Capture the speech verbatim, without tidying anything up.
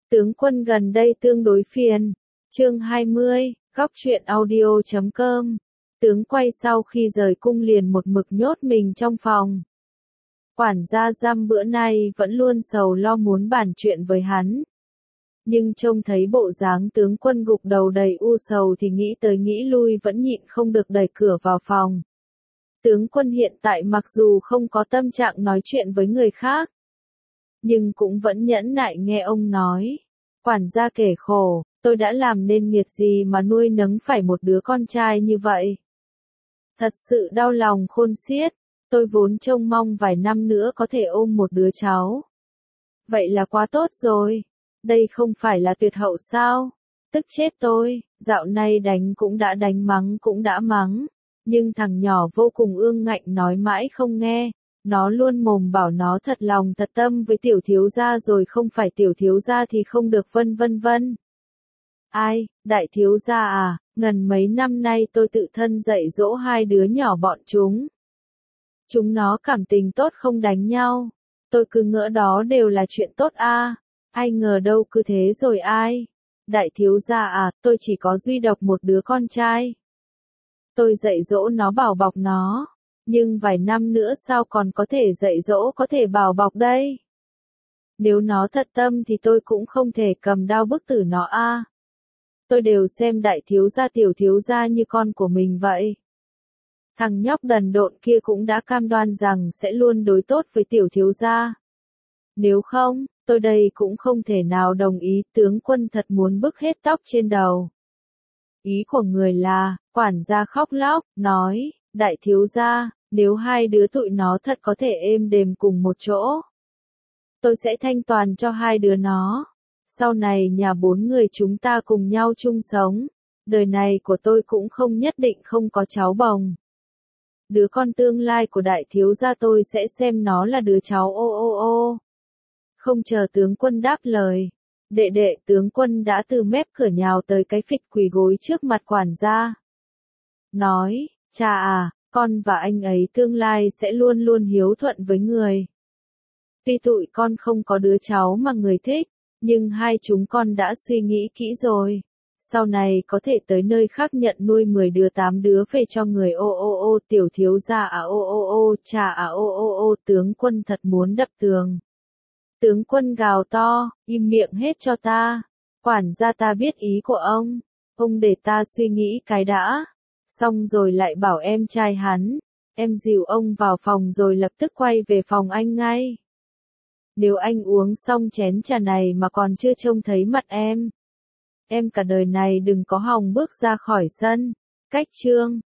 Tướng quân gần đây tương đối phiền. Chương hai mươi, góc truyện audio chấm com. Tướng quay sau khi rời cung liền một mực nhốt mình trong phòng. Quản gia Giam bữa nay vẫn luôn sầu lo muốn bàn chuyện với hắn. Nhưng trông thấy bộ dáng tướng quân gục đầu đầy u sầu thì nghĩ tới nghĩ lui vẫn nhịn không được đẩy cửa vào phòng. Tướng quân hiện tại mặc dù không có tâm trạng nói chuyện với người khác, nhưng cũng vẫn nhẫn nại nghe ông nói. Quản gia kể khổ, tôi đã làm nên nghiệt gì mà nuôi nấng phải một đứa con trai như vậy. Thật sự đau lòng khôn xiết, tôi vốn trông mong vài năm nữa có thể ôm một đứa cháu. Vậy là quá tốt rồi, đây không phải là tuyệt hậu sao? Tức chết tôi, dạo này đánh cũng đã đánh mắng cũng đã mắng, nhưng thằng nhỏ vô cùng ương ngạnh nói mãi không nghe. Nó luôn mồm bảo nó thật lòng thật tâm với tiểu thiếu gia rồi không phải tiểu thiếu gia thì không được vân vân vân. Ai, đại thiếu gia à, ngần mấy năm nay tôi tự thân dạy dỗ hai đứa nhỏ bọn chúng. Chúng nó cảm tình tốt không đánh nhau. Tôi cứ ngỡ đó đều là chuyện tốt a, ai ngờ đâu cứ thế rồi ai. Đại thiếu gia à, tôi chỉ có duy độc một đứa con trai. Tôi dạy dỗ nó bảo bọc nó. Nhưng vài năm nữa sao còn có thể dạy dỗ có thể bảo bọc đây? Nếu nó thật tâm thì tôi cũng không thể cầm đao bức tử nó a. À. Tôi đều xem đại thiếu gia tiểu thiếu gia như con của mình vậy. Thằng nhóc đần độn kia cũng đã cam đoan rằng sẽ luôn đối tốt với tiểu thiếu gia. Nếu không, tôi đây cũng không thể nào đồng ý. Tướng quân thật muốn bức hết tóc trên đầu. Ý của người là, quản gia khóc lóc, nói, đại thiếu gia, nếu hai đứa tụi nó thật có thể êm đềm cùng một chỗ, tôi sẽ thanh toàn cho hai đứa nó. Sau này nhà bốn người chúng ta cùng nhau chung sống, đời này của tôi cũng không nhất định không có cháu bồng. Đứa con tương lai của đại thiếu gia tôi sẽ xem nó là đứa cháu ô ô ô. Không chờ tướng quân đáp lời, đệ đệ tướng quân đã từ mép cửa nhào tới cái phịch quỳ gối trước mặt quản gia. Nói, cha à, con và anh ấy tương lai sẽ luôn luôn hiếu thuận với người. Tuy tụi con không có đứa cháu mà người thích, nhưng hai chúng con đã suy nghĩ kỹ rồi. Sau này có thể tới nơi khác nhận nuôi mười đứa tám đứa về cho người ô ô ô tiểu thiếu gia à ô ô ô cha à ô ô ô tướng quân thật muốn đập tường. Tướng quân gào to, im miệng hết cho ta. Quản gia ta biết ý của ông, ông để ta suy nghĩ cái đã. Xong rồi lại bảo em trai hắn, em dìu ông vào phòng rồi lập tức quay về phòng anh ngay. Nếu anh uống xong chén trà này mà còn chưa trông thấy mặt em, em cả đời này đừng có hòng bước ra khỏi sân. Cách chương